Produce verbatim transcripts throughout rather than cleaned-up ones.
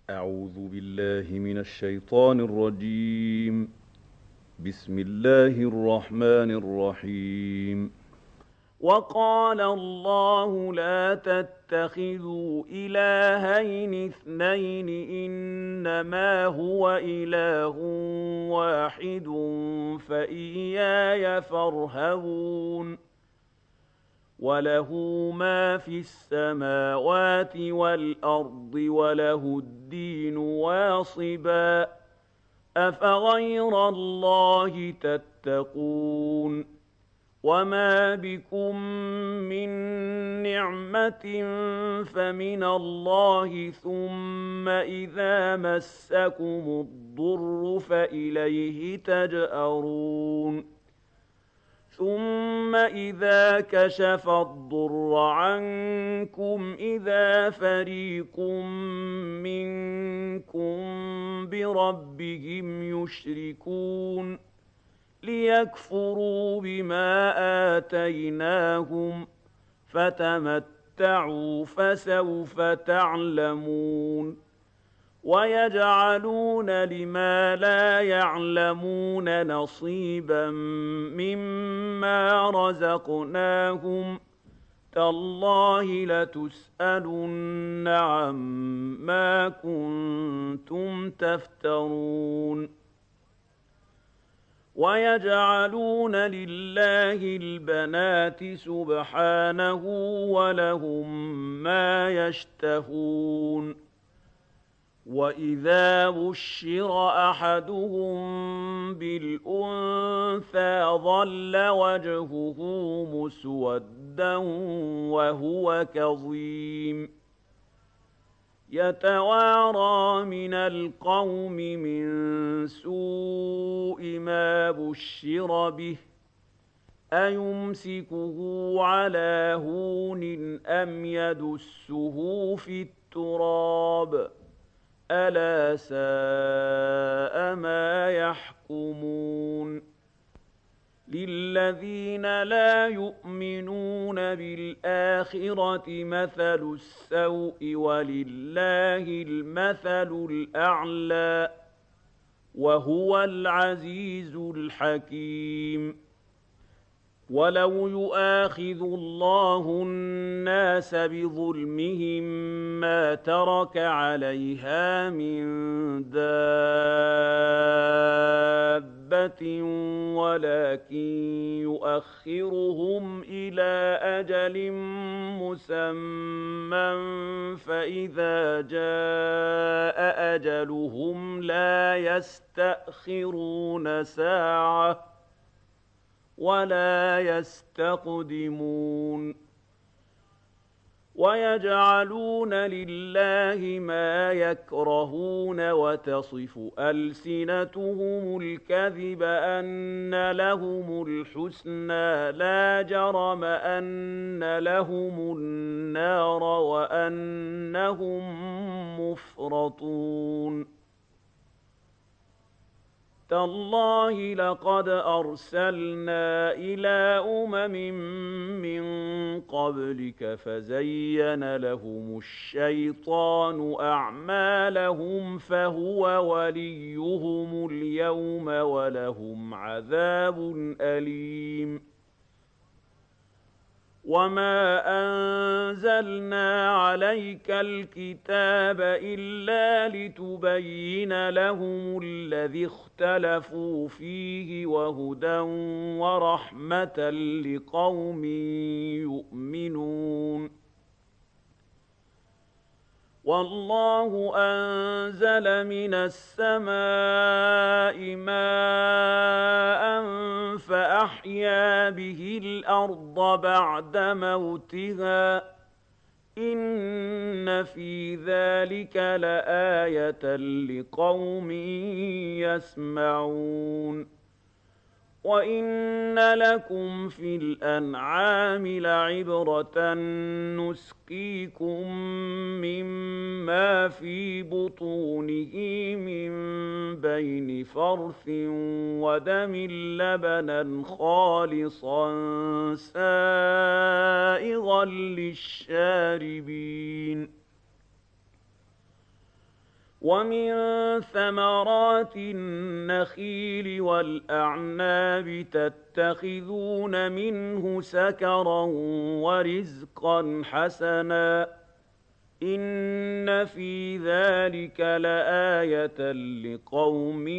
أعوذ بالله من الشيطان الرجيم. بسم الله الرحمن الرحيم. وقال الله لا تتخذوا إلهين اثنين إنما هو إله واحد فإياي فارهبون وله ما في السماوات والأرض وله الدين واصبا أفغير الله تتقون وما بكم من نعمة فمن الله ثم إذا مسكم الضر فإليه تجأرون ثم إذا كشف الضر عنكم إذا فريق منكم بربهم يشركون ليكفروا بما آتيناهم فتمتعوا فسوف تعلمون ويجعلون لما لا يعلمون نصيبا مما رزقناهم تالله لتسألن عما كنتم تفترون ويجعلون لله البنات سبحانه ولهم ما يشتهون وإذا بشر أحدهم بالأنثى ظل وجهه مسودا وهو كظيم يتوارى من القوم من سوء ما بشر به أيمسكه على هون أم يدسه في التراب ألا ساء ما يحكمون للذين لا يؤمنون بالآخرة مثل السوء ولله المثل الأعلى وهو العزيز الحكيم ولو يؤاخذ الله الناس بظلمهم ما ترك عليها من دابة ولكن يؤخرهم إلى أجل مسمى فإذا جاء أجلهم لا يستأخرون ساعة ولا يستقدمون ويجعلون لله ما يكرهون وتصف ألسنتهم الكذب أن لهم الحسنى لا جرم أن لهم النار وأنهم مفرطون تالله لقد أرسلنا إلى أمم من قبلك فزين لهم الشيطان أعمالهم فهو وليهم اليوم ولهم عذاب أليم وما أنزلنا عليك الكتاب إلا لتبين لهم الذي اختلفوا فيه وهدى ورحمة لقوم يؤمنون والله أنزل من السماء ماء فأحيا به الأرض بعد موتها إن في ذلك لآية لقوم يسمعون وإن لكم في الأنعام لعبرة نسقيكم مما في بطونه من بين فرث ودم لبنا خالصا سائغا للشاربين وَمِن ثَمَرَاتِ النَّخِيلِ وَالْأَعْنَابِ تَتَّخِذُونَ مِنْهُ سَكَرًا وَرِزْقًا حَسَنًا ۗ إِنَّ فِي ذَلِكَ لَآيَةً لِقَوْمٍ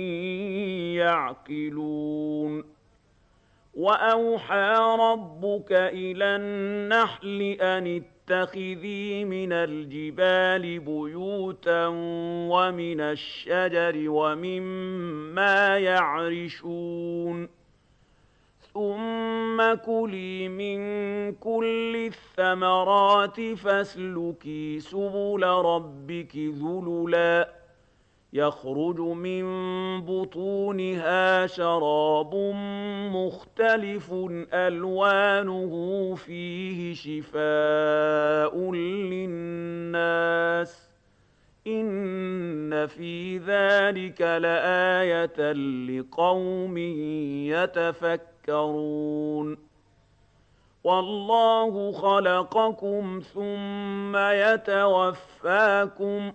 يَعْقِلُونَ وَأَوْحَىٰ رَبُّكَ إِلَى النَّحْلِ أَنِ اتَّخِذِي مِنَ الْجِبَالِ بُيُوتًا وَمِنَ الشَّجَرِ وَمِمَّا يَعْرِشُونَ ثُمَّ كُلِي مِن كُلِّ الثَّمَرَاتِ فَاسْلُكِي سُبُلَ رَبِّكِ ذُلُلًا يَخْرُجُ مِن بُطُونِهَا شَرَابٌ مُّخْتَلِفٌ أَلْوَانُهُ فِيهِ شِفَاءٌ لِّلنَّاسِ ۗ إِنَّ فِي ذَلِكَ لَآيَةً لِقَوْمٍ يَتَفَكَّرُونَ وَاللَّهُ خَلَقَكُمْ ثُمَّ يَتَوَفَّاكُمْ ۖ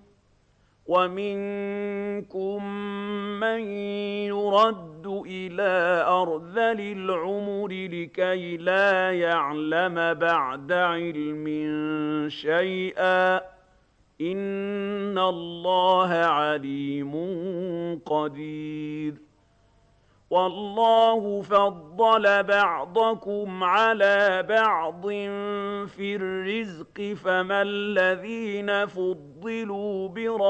وَمِنكُم مَّن يُرَدُّ إِلَىٰ أَرْذَلِ الْعُمُرِ لِكَيْ لَا يَعْلَمَ بَعْدَ عِلْمٍ شَيْئًا ۚ إِنَّ اللَّهَ عَلِيمٌ قَدِيرٌ وَاللَّهُ فَضَّلَ بَعْضَكُمْ عَلَىٰ بَعْضٍ فِي الرِّزْقِ ۖ فَمَا الَّذِينَ فُضِّلُوا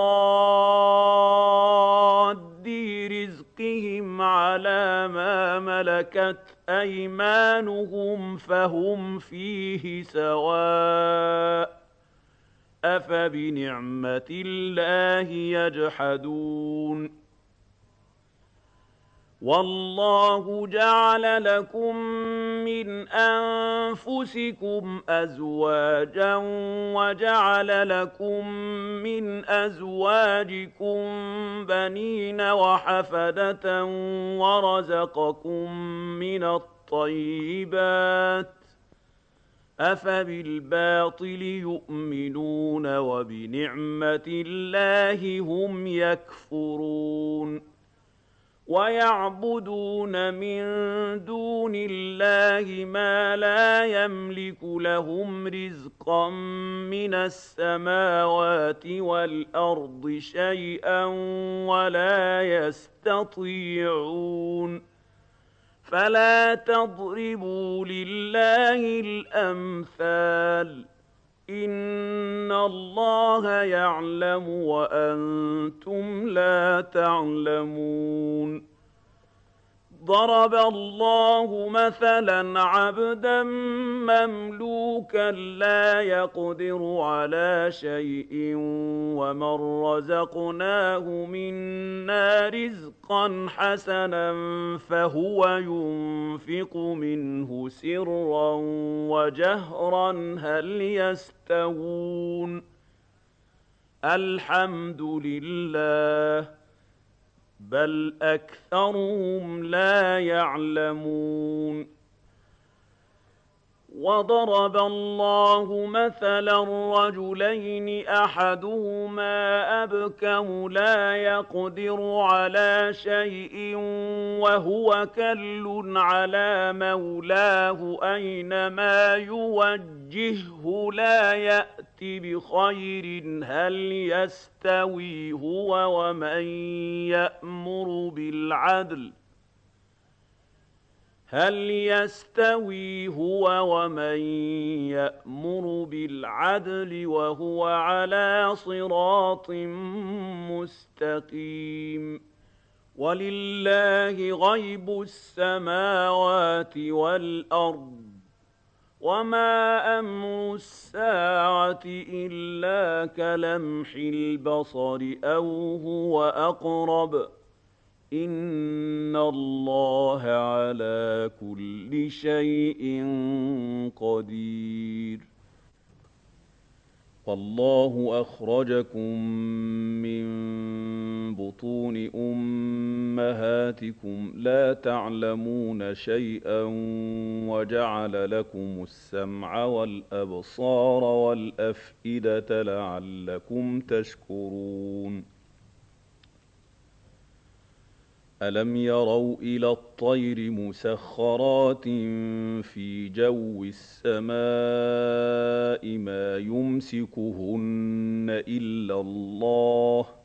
بِرَادِّي رِزْقِهِمْ عَلَىٰ مَا مَلَكَتْ أَيْمَانُهُمْ فَهُمْ فِيهِ سَوَاءٌ ۚ أَفَبِنِعْمَةِ اللَّهِ يَجْحَدُونَ وَاللَّهُ جَعَلَ لَكُم مِّنْ أَنفُسِكُمْ أَزْوَاجًا وَجَعَلَ لَكُم مِّنْ أَزْوَاجِكُم بَنِينَ وَحَفَدَةً وَرَزَقَكُم مِّنَ الطَّيِّبَاتِ ۚ أَفَبِالْبَاطِلِ يُؤْمِنُونَ وَبِنِعْمَةِ اللَّهِ هُمْ يَكْفُرُونَ وَيَعْبُدُونَ مِن دُونِ اللَّهِ مَا لَا يَمْلِكُ لَهُمْ رِزْقًا مِّنَ السَّمَاوَاتِ وَالْأَرْضِ شَيْئًا وَلَا يَسْتَطِيعُونَ فَلَا تَضْرِبُوا لِلَّهِ الْأَمْثَالَ ۚ إِنَّ اللَّهَ يَعْلَمُ وَأَنتُمْ لَا تَعْلَمُونَ ضَرَبَ اللَّهُ مَثَلًا عَبْدًا مَّمْلُوكًا لَّا يَقْدِرُ عَلَىٰ شَيْءٍ وَمَن رَّزَقْنَاهُ مِنَّا رِزْقًا حَسَنًا فَهُوَ يُنفِقُ مِنْهُ سِرًّا وَجَهْرًا هَلْ يَسْتَوُونَ ۚ الْحَمْدُ لِلَّهِ ۚ بَلْ أَكْثَرُهُمْ لَا يَعْلَمُونَ وَضَرَبَ اللَّهُ مَثَلًا رَّجُلَيْنِ أَحَدُهُمَا أَبْكَمُ لَا يَقْدِرُ عَلَىٰ شَيْءٍ وَهُوَ كَلٌّ عَلَىٰ مَوْلَاهُ أَيْنَمَا يُوَجِّههُّ لَا يَأْتِ بِخَيْرٍ ۖ هَلْ يَسْتَوِي هُوَ وَمَن يَأْمُرُ بِالْعَدْلِ هَلْ يَسْتَوِي هُوَ وَمَن يَأْمُرُ بِالْعَدْلِ وَهُوَ عَلَىٰ صِرَاطٍ مُّسْتَقِيمٍ وَلِلَّهِ غَيْبُ السَّمَاوَاتِ وَالْأَرْضِ ۚ وَمَا أَمْرُ السَّاعَةِ إِلَّا كَلَمْحِ الْبَصَرِ أَوْ هُوَ أَقْرَبُ ۚ إِنَّ اللَّهَ عَلَىٰ كُلِّ شَيْءٍ قَدِيرٌ وَاللَّهُ أَخْرَجَكُم مِّن بُطُونِ أُمَّهَاتِكُمْ لَا تَعْلَمُونَ شَيْئًا وَجَعَلَ لَكُمُ السَّمْعَ وَالْأَبْصَارَ وَالْأَفْئِدَةَ لَعَلَّكُمْ تَشْكُرُونَ أَلَمْ يَرَوْا إِلَى الطَّيْرِ مُسَخَّرَاتٍ فِي جَوِّ السَّمَاءِ مَا يُمْسِكُهُنَّ إِلَّا اللَّهُ ۗ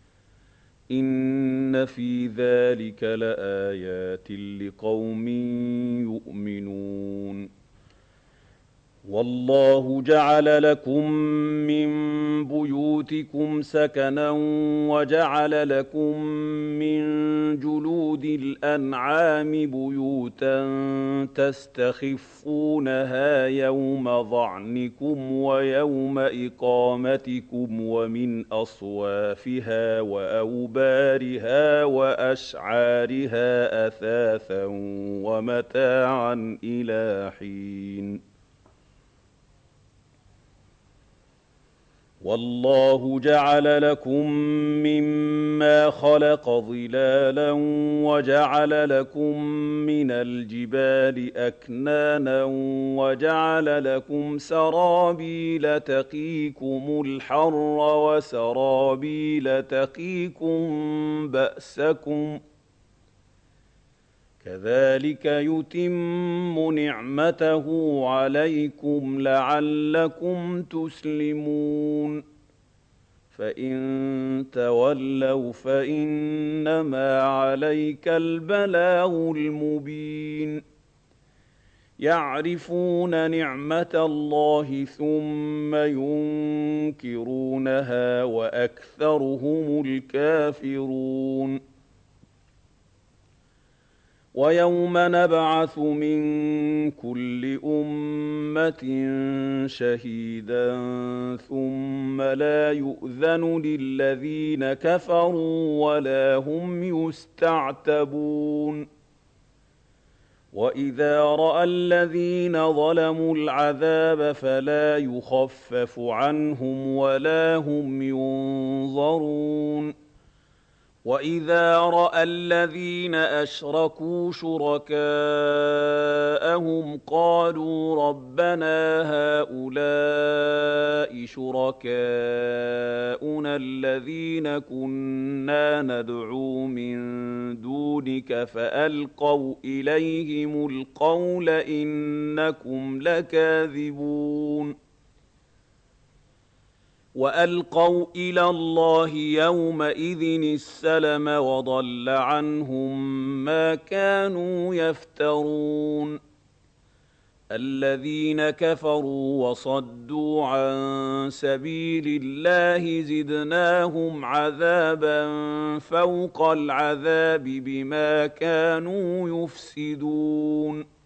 إِنَّ فِي ذَلِكَ لَآيَاتٍ لِقَوْمٍ يُؤْمِنُونَ وَاللَّهُ جَعَلَ لَكُم مِّن بُيُوتِكُمْ سَكَنًا وَجَعَلَ لَكُم مِّن جُلُودِ الْأَنْعَامِ بُيُوتًا تَسْتَخِفُّونَهَا يَوْمَ ظَعْنِكُمْ وَيَوْمَ إِقَامَتِكُمْ وَمِنْ أَصْوَافِهَا وَأَوْبَارِهَا وَأَشْعَارِهَا أَثَاثًا وَمَتَاعًا إِلَىٰ حِينٍ وَاللَّهُ جَعَلَ لَكُم مِّمَّا خَلَقَ ظِلَالًا وَجَعَلَ لَكُم مِّنَ الْجِبَالِ أَكْنَانًا وَجَعَلَ لَكُمْ سَرَابِيلَ تَقِيكُمُ الْحَرَّ وَسَرَابِيلَ تَقِيكُم بَأْسَكُمْ ۚ كَذَٰلِكَ يُتِمُّ نِعْمَتَهُ عَلَيْكُمْ لَعَلَّكُمْ تُسْلِمُونَ فَإِن تَوَلَّوْا فَإِنَّمَا عَلَيْكَ الْبَلَاغُ الْمُبِينُ يَعْرِفُونَ نِعْمَتَ اللَّهِ ثُمَّ يُنكِرُونَهَا وَأَكْثَرُهُمُ الْكَافِرُونَ وَيَوْمَ نَبْعَثُ مِن كُلِّ أُمَّةٍ شَهِيدًا ثُمَّ لَا يُؤْذَنُ لِلَّذِينَ كَفَرُوا وَلَا هُمْ يُسْتَعْتَبُونَ وَإِذَا رَأَى الَّذِينَ ظَلَمُوا الْعَذَابَ فَلَا يُخَفَّفُ عَنْهُمْ وَلَا هُمْ يُنظَرُونَ وَإِذَا رَأَى الَّذِينَ أَشْرَكُوا شُرَكَاءَهُمْ قَالُوا رَبَّنَا هَٰؤُلَاءِ شُرَكَاؤُنَا الَّذِينَ كُنَّا نَدْعُو مِن دُونِكَ فَأَلْقَوْا إِلَيْهِمُ الْقَوْلَ إِنَّكُمْ لَكَاذِبُونَ وَأَلْقَوْا إِلَى اللَّهِ يَوْمَئِذٍ السَّلَمَ وَضَلَّ عَنْهُم مَّا كَانُوا يَفْتَرُونَ الَّذِينَ كَفَرُوا وَصَدُّوا عَن سَبِيلِ اللَّهِ زِدْنَاهُمْ عَذَابًا فَوْقَ الْعَذَابِ بِمَا كَانُوا يُفْسِدُونَ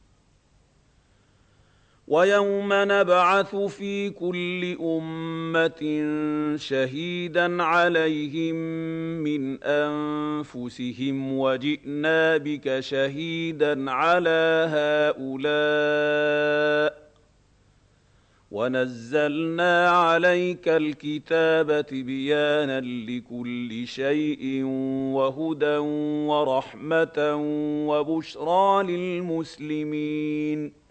وَيَوْمَ نَبْعَثُ فِي كُلِّ أُمَّةٍ شَهِيدًا عَلَيْهِم مِّنْ أَنفُسِهِمْ وَجِئْنَا بِكَ شَهِيدًا عَلَىٰ هَٰؤُلَاءِ ۚ وَنَزَّلْنَا عَلَيْكَ الْكِتَابَ تِبْيَانًا لِّكُلِّ شَيْءٍ وَهُدًى وَرَحْمَةً وَبُشْرَىٰ لِلْمُسْلِمِينَ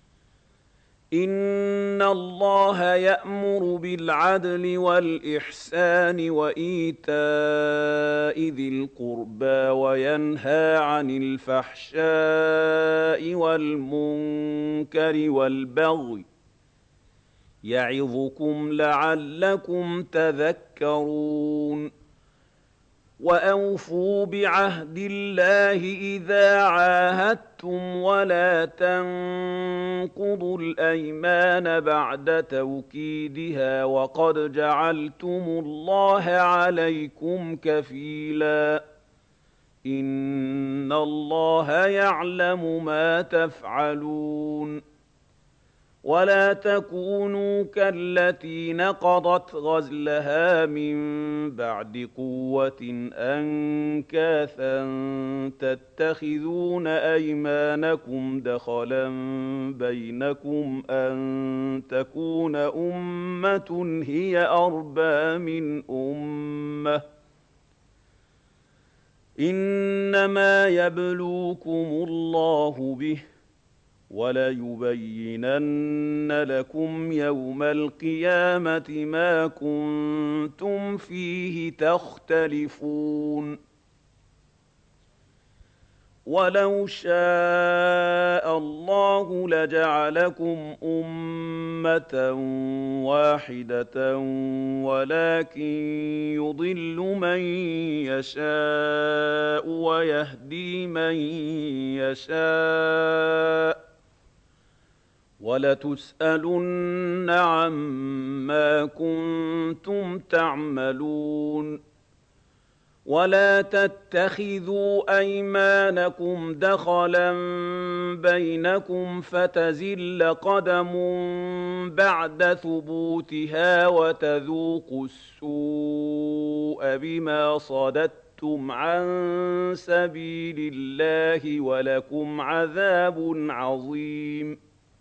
إِنَّ اللَّهَ يَأْمُرُ بِالْعَدْلِ وَالْإِحْسَانِ وَإِيتَاءِ ذِي الْقُرْبَىٰ وَيَنْهَىٰ عَنِ الْفَحْشَاءِ وَالْمُنكَرِ وَالْبَغْيِ ۚ يَعِظُكُمْ لَعَلَّكُمْ تَذَكَّرُونَ وَأَوْفُوا بِعَهْدِ اللَّهِ إِذَا عَاهَدتُّمْ وَلَا تَنقُضُوا الْأَيْمَانَ بَعْدَ تَوْكِيدِهَا وَقَدْ جَعَلْتُمُ اللَّهَ عَلَيْكُمْ كَفِيلًا إِنَّ اللَّهَ يَعْلَمُ مَا تَفْعَلُونَ وَلَا تَكُونُوا كَالَّتِي نَقَضَتْ غَزْلَهَا مِن بَعْدِ قُوَّةٍ أَنكَاثًا تَتَّخِذُونَ أَيْمَانَكُمْ دَخَلًا بَيْنَكُمْ أَن تَكُونَ أُمَّةٌ هِيَ أَرْبَىٰ مِنْ أُمَّةٍ ۚ إِنَّمَا يَبْلُوكُمُ اللَّهُ بِهِ ۚ وَلَيُبَيِّنَنَّ لَكُمْ يَوْمَ الْقِيَامَةِ مَا كُنتُمْ فِيهِ تَخْتَلِفُونَ وَلَوْ شَاءَ اللَّهُ لَجَعَلَكُمْ أُمَّةً وَاحِدَةً وَلَٰكِن يُضِلُّ مَن يَشَاءُ وَيَهْدِي مَن يَشَاءُ ۚ وَلَتُسْأَلُنَّ عَمَّا كُنتُمْ تَعْمَلُونَ وَلَا تَتَّخِذُوا أَيْمَانَكُمْ دَخَلًا بَيْنَكُمْ فَتَزِلَّ قَدَمٌ بَعْدَ ثُبُوتِهَا وَتَذُوقُوا السُّوءَ بِمَا صَدَدتُّمْ عَن سَبِيلِ اللَّهِ وَلَكُمْ عَذَابٌ عَظِيمٌ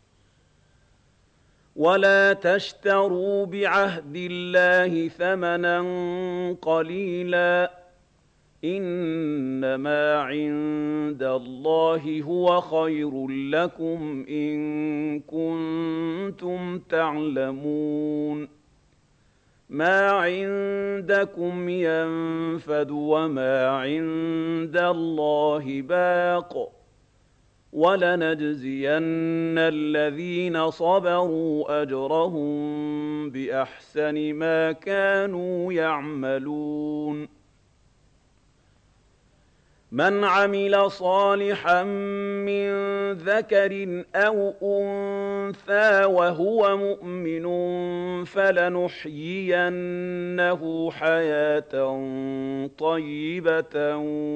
وَلَا تَشْتَرُوا بِعَهْدِ اللَّهِ ثَمَنًا قَلِيلًا ۚ إِنَّمَا عِندَ اللَّهِ هُوَ خَيْرٌ لَّكُمْ إِن كُنتُمْ تَعْلَمُونَ مَا عِندَكُمْ يَنفَدُ وَمَا عِندَ اللَّهِ بَاقٍ ۗ وَلَنَجْزِيَنَّ الَّذِينَ صَبَرُوا أَجْرَهُم بِأَحْسَنِ مَا كَانُوا يَعْمَلُونَ مَنْ عَمِلَ صَالِحًا مِّن ذَكَرٍ أَوْ أُنثَىٰ وَهُوَ مُؤْمِنٌ فَلَنُحْيِيَنَّهُ حَيَاةً طَيِّبَةً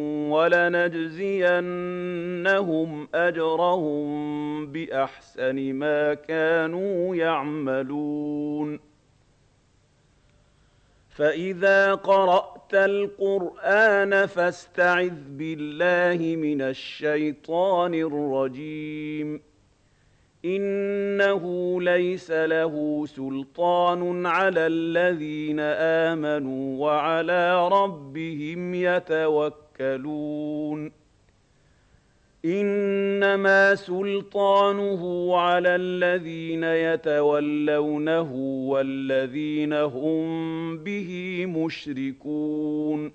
وَلَنَجْزِيَنَّهُمْ أَجْرَهُم بِأَحْسَنِ مَا كَانُوا يَعْمَلُونَ فَإِذَا قَرَأْتَ الْقُرْآنَ فَاسْتَعِذْ بِاللَّهِ مِنَ الشَّيْطَانِ الرَّجِيمِ إِنَّهُ لَيْسَ لَهُ سُلْطَانٌ عَلَى الَّذِينَ آمَنُوا وَعَلَىٰ رَبِّهِمْ يَتَوَكَّلُونَ إِنَّمَا سُلْطَانُهُ عَلَى الَّذِينَ يَتَوَلَّوْنَهُ وَالَّذِينَ هُم بِهِ مُشْرِكُونَ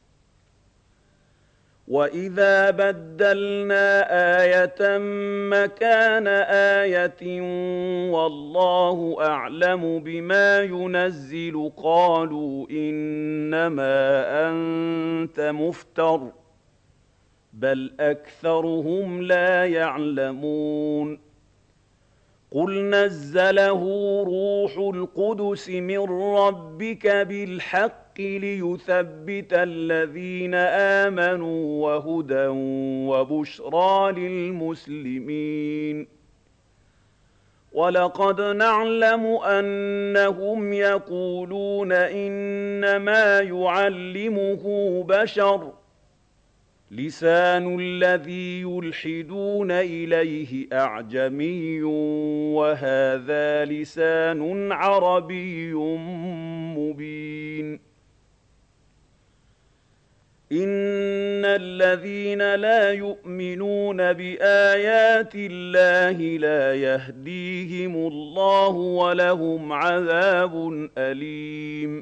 وَإِذَا بَدَّلْنَا آيَةً مَّكَانَ آيَةٍ وَاللَّهُ أَعْلَمُ بِمَا يُنَزِّلُ قَالُوا إِنَّمَا أَنتَ مُفْتَرٍ ۚ بَلْ أَكْثَرُهُمْ لَا يَعْلَمُونَ قُلْ نَزَّلَهُ رُوحُ الْقُدُسِ مِن رَّبِّكَ بِالْحَقِّ لِيُثَبِّتَ الَّذِينَ آمَنُوا وَهُدًى وَبُشْرَىٰ لِلْمُسْلِمِينَ وَلَقَدْ نَعْلَمُ أَنَّهُمْ يَقُولُونَ إِنَّمَا يُعَلِّمُهُ بَشَرٌ ۗ لِّسَانُ الَّذِي يُلْحِدُونَ إِلَيْهِ أَعْجَمِيٌّ وَهَٰذَا لِسَانٌ عَرَبِيٌّ مُّبِينٌ إِنَّ الَّذِينَ لَا يُؤْمِنُونَ بِآيَاتِ اللَّهِ لَا يَهْدِيهِمُ اللَّهُ وَلَهُمْ عَذَابٌ أَلِيمٌ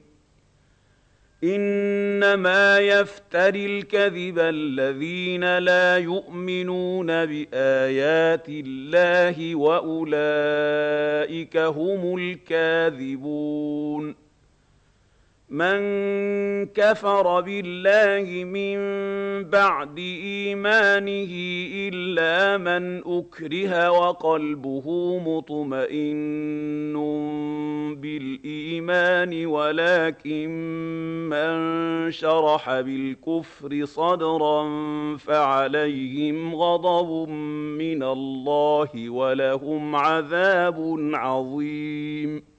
إِنَّمَا يَفْتَرِي الْكَذِبَ الَّذِينَ لَا يُؤْمِنُونَ بِآيَاتِ اللَّهِ وَأُولَٰئِكَ هُمُ الْكَاذِبُونَ مَن كَفَرَ بِاللَّهِ مِن بَعْدِ إِيمَانِهِ إِلَّا مَنْ أُكْرِهَ وَقَلْبُهُ مُطْمَئِنٌّ بِالْإِيمَانِ وَلَٰكِن مَّن شَرَحَ بِالْكُفْرِ صَدْرًا فَعَلَيْهِمْ غَضَبٌ مِّنَ اللَّهِ وَلَهُمْ عَذَابٌ عَظِيمٌ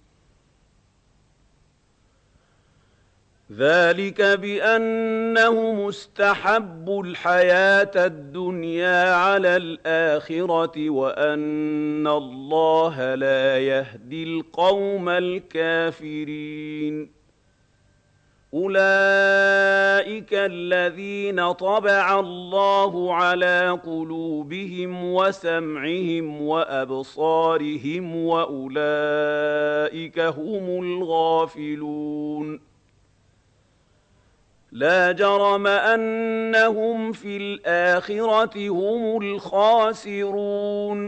ذَٰلِكَ بِأَنَّهُمُ اسْتَحَبُّوا الْحَيَاةَ الدُّنْيَا عَلَى الْآخِرَةِ وَأَنَّ اللَّهَ لَا يَهْدِي الْقَوْمَ الْكَافِرِينَ أُولَٰئِكَ الَّذِينَ طَبَعَ اللَّهُ عَلَىٰ قُلُوبِهِمْ وَسَمْعِهِمْ وَأَبْصَارِهِمْ ۖ وَأُولَٰئِكَ هُمُ الْغَافِلُونَ لا جرم أنهم في الآخرة هم الخاسرون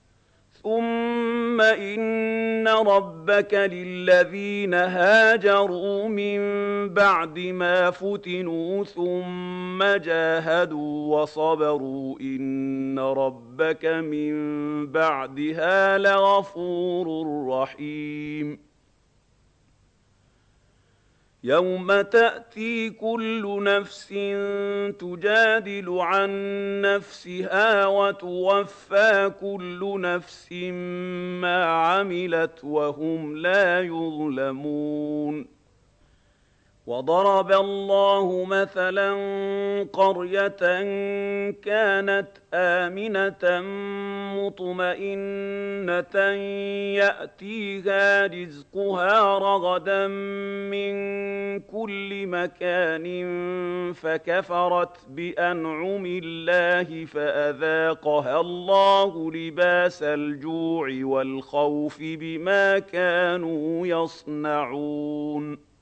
ثم إن ربك للذين هاجروا من بعد ما فتنوا ثم جاهدوا وصبروا إن ربك من بعدها لغفور رحيم يوم تأتي كل نفس تجادل عن نفسها وتوفى كل نفس ما عملت وهم لا يظلمون وضرب الله مثلا قرية كانت آمنة مطمئنة يأتيها رزقها رغدا من كل مكان فكفرت بأنعم الله فأذاقها الله لباس الجوع والخوف بما كانوا يصنعون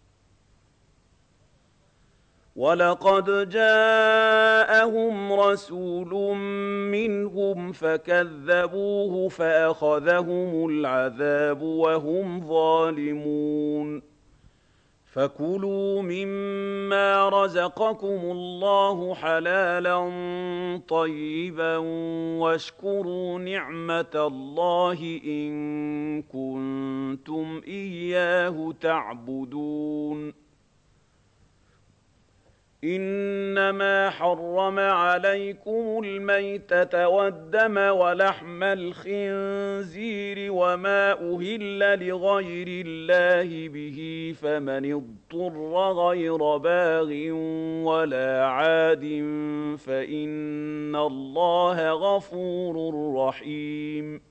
وَلَقَدْ جَاءَهُمْ رَسُولٌ مِّنْهُمْ فَكَذَّبُوهُ فَأَخَذَهُمُ الْعَذَابُ وَهُمْ ظَالِمُونَ فَكُلُوا مِمَّا رَزَقَكُمُ اللَّهُ حَلَالًا طَيِّبًا وَاشْكُرُوا نِعْمَةَ اللَّهِ إِن كُنتُمْ إِيَّاهُ تَعْبُدُونَ إِنَّمَا حَرَّمَ عَلَيْكُمُ الْمَيْتَةَ وَالدَّمَ وَلَحْمَ الْخِنزِيرِ وَمَا أُهِلَّ لِغَيْرِ اللَّهِ بِهِ فَمَنِ اضْطُرَّ غَيْرَ بَاغٍ وَلَا عَادٍ فَإِنَّ اللَّهَ غَفُورٌ رَّحِيمٌ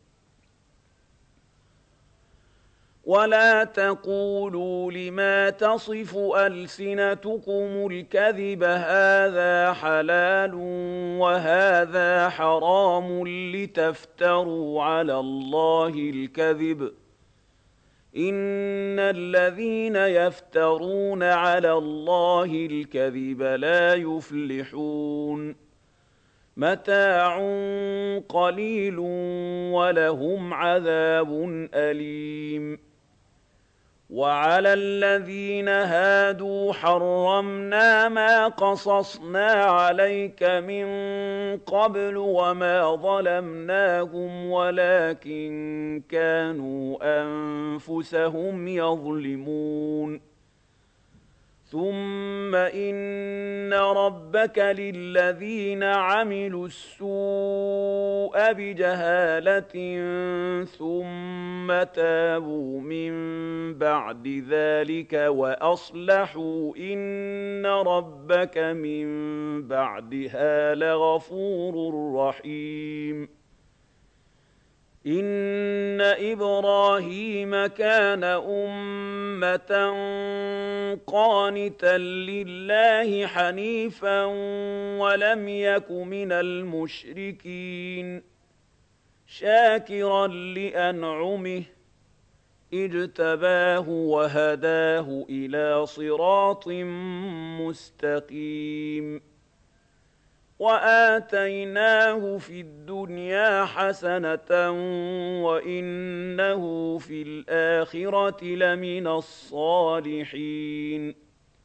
وَلَا تَقُولُوا لِمَا تَصِفُ أَلْسِنَتُكُمُ الْكَذِبَ هَٰذَا حَلَالٌ وَهَٰذَا حَرَامٌ لِّتَفْتَرُوا عَلَى اللَّهِ الْكَذِبَ ۚ إِنَّ الَّذِينَ يَفْتَرُونَ عَلَى اللَّهِ الْكَذِبَ لَا يُفْلِحُونَ مَتَاعٌ قَلِيلٌ وَلَهُمْ عَذَابٌ أَلِيمٌ وَعَلَى الَّذِينَ هَادُوا حَرَّمْنَا مَا قَصَصْنَا عَلَيْكَ مِن قَبْلُ وَمَا ظَلَمْنَاهُمْ وَلَٰكِن كَانُوا أَنفُسَهُمْ يَظْلِمُونَ ثُمَّ إِنَّ رَبَّكَ لِلَّذِينَ عَمِلُوا السُّوءَ بِجَهَالَةٍ ثُمَّ تَابُوا مِن بَعْدِ ذَٰلِكَ وَأَصْلَحُوا إِنَّ رَبَّكَ مِن بَعْدِهَا لَغَفُورٌ رَّحِيمٌ إِنَّ إِبْرَاهِيمَ كَانَ أُمَّةً قَانِتًا لِّلَّهِ حَنِيفًا وَلَمْ يَكُ مِنَ الْمُشْرِكِينَ شَاكِرًا لِّأَنْعُمِهِ اجْتَبَاهُ وَهَدَاهُ إِلَىٰ صِرَاطٍ مُّسْتَقِيمٍ وَآتَيْنَاهُ فِي الدُّنْيَا حَسَنَةً وَإِنَّهُ فِي الْآخِرَةِ لَمِنَ الصَّالِحِينَ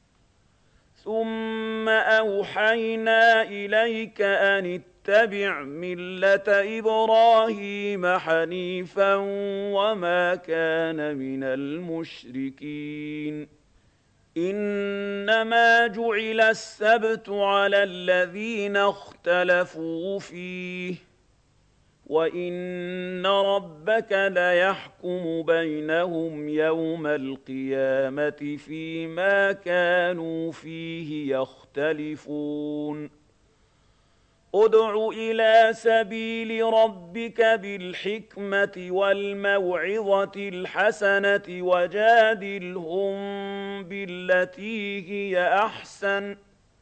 ثُمَّ أَوْحَيْنَا إِلَيْكَ أَنِ اتَّبِعْ مِلَّةَ إِبْرَاهِيمَ حَنِيفًا وَمَا كَانَ مِنَ الْمُشْرِكِينَ إِنَّمَا جُعِلَ السَّبْتُ عَلَى الَّذِينَ اخْتَلَفُوا فِيهِ ۚ وَإِنَّ رَبَّكَ لَيَحْكُمُ بَيْنَهُمْ يَوْمَ الْقِيَامَةِ فِيمَا كَانُوا فِيهِ يَخْتَلِفُونَ ادْعُ إِلَىٰ سَبِيلِ رَبِّكَ بِالْحِكْمَةِ وَالْمَوْعِظَةِ الْحَسَنَةِ وَجَادِلْهُم بِالَّتِي هِيَ أَحْسَنُ ۚ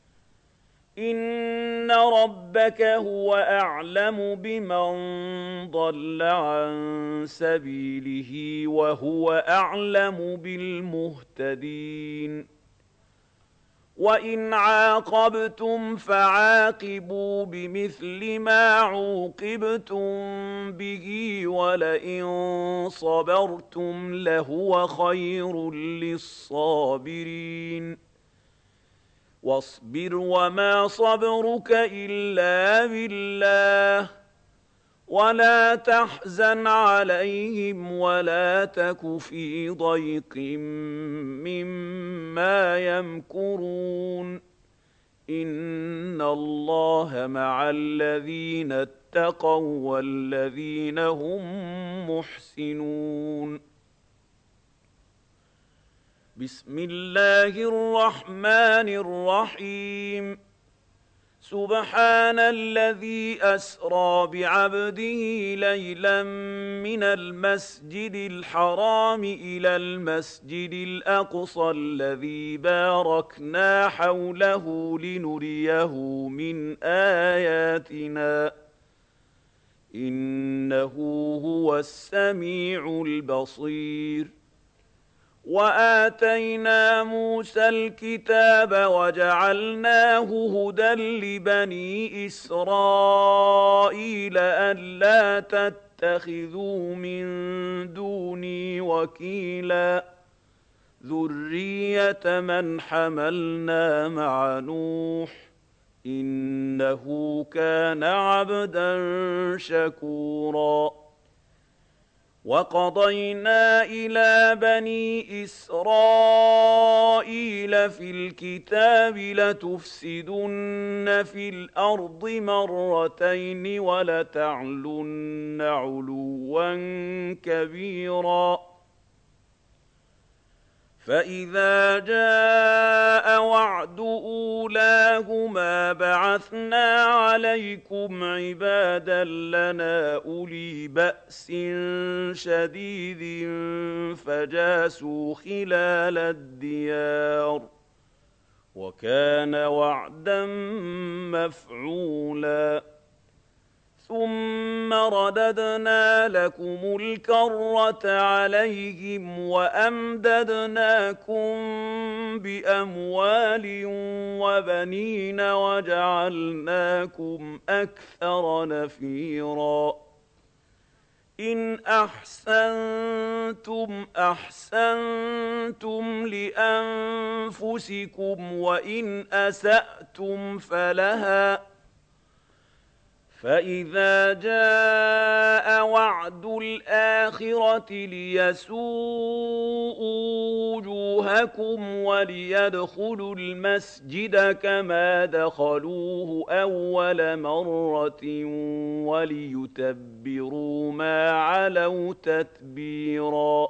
إِنَّ رَبَّكَ هُوَ أَعْلَمُ بِمَن ضَلَّ عَن سَبِيلِهِ وَهُوَ أَعْلَمُ بِالْمُهْتَدِينَ وَإِنْ عَاقَبْتُمْ فَعَاقِبُوا بِمِثْلِ مَا عُوقِبْتُم بِهِ وَلَئِن صَبَرْتُمْ لَهُوَ خَيْرٌ لِّلصَّابِرِينَ وَاصْبِرْ وَمَا صَبْرُكَ إِلَّا بِاللَّهِ وَلَا تَحْزَنْ عَلَيْهِمْ وَلَا تَكُ فِي ضَيْقٍ مِّمَّا يَمْكُرُونَ إِنَّ اللَّهَ مَعَ الَّذِينَ اتَّقَوا وَّالَّذِينَ هُم مُّحْسِنُونَ بسم الله الرحمن الرحيم سبحان الذي أسرى بعبده ليلا من المسجد الحرام إلى المسجد الأقصى الذي باركنا حوله لنريه من آياتنا إنه هو السميع البصير وآتينا موسى الكتاب وجعلناه هدى لبني إسرائيل ألا تتخذوا من دوني وكيلا ذرية من حملنا مع نوح إنه كان عبدا شكورا وَقَضَيْنَا إِلَىٰ بَنِي إِسْرَائِيلَ فِي الْكِتَابِ لَتُفْسِدُنَّ فِي الْأَرْضِ مَرَّتَيْنِ وَلَتَعْلُنَّ عُلُوًّا كَبِيرًا فَإِذَا جَاءَ وَعْدُ أُولَاهُمَا بَعَثْنَا عَلَيْكُمْ عِبَادًا لَّنَا أُولِي بَأْسٍ شَدِيدٍ فَجَاسُوا خِلَالَ الدِّيَارِ وَكَانَ وَعْدًا مَّفْعُولًا ثُمَّ رَدَدْنَا لَكُمُ الْكَرَّةَ عَلَيْهِمْ وَأَمْدَدْنَاكُم بِأَمْوَالٍ وَبَنِينَ وَجَعَلْنَاكُمْ أَكْثَرَ نَفِيرًا إِنْ أَحْسَنتُمْ أَحْسَنتُمْ لِأَنفُسِكُمْ وَإِنْ أَسَأْتُمْ فَلَهَا فَإِذَا جَاءَ وَعْدُ الْآخِرَةِ لِيَسُوءُوا وُجُوهَكُمْ وَلِيَدْخُلُوا الْمَسْجِدَ كَمَا دَخَلُوهُ أَوَّلَ مَرَّةٍ وَلِيُتَبِّرُوا مَا عَلَوْا تَتْبِيرًا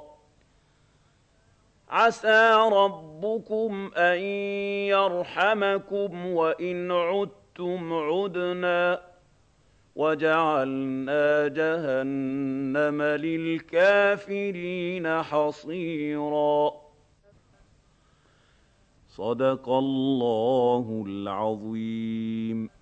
عَسَىٰ رَبُّكُمْ أَن يَرْحَمَكُمْ وَإِنْ عُدتُّمْ عُدْنَا وَجَعَلْنَا جَهَنَّمَ لِلْكَافِرِينَ حَصِيرًا صدق الله العظيم.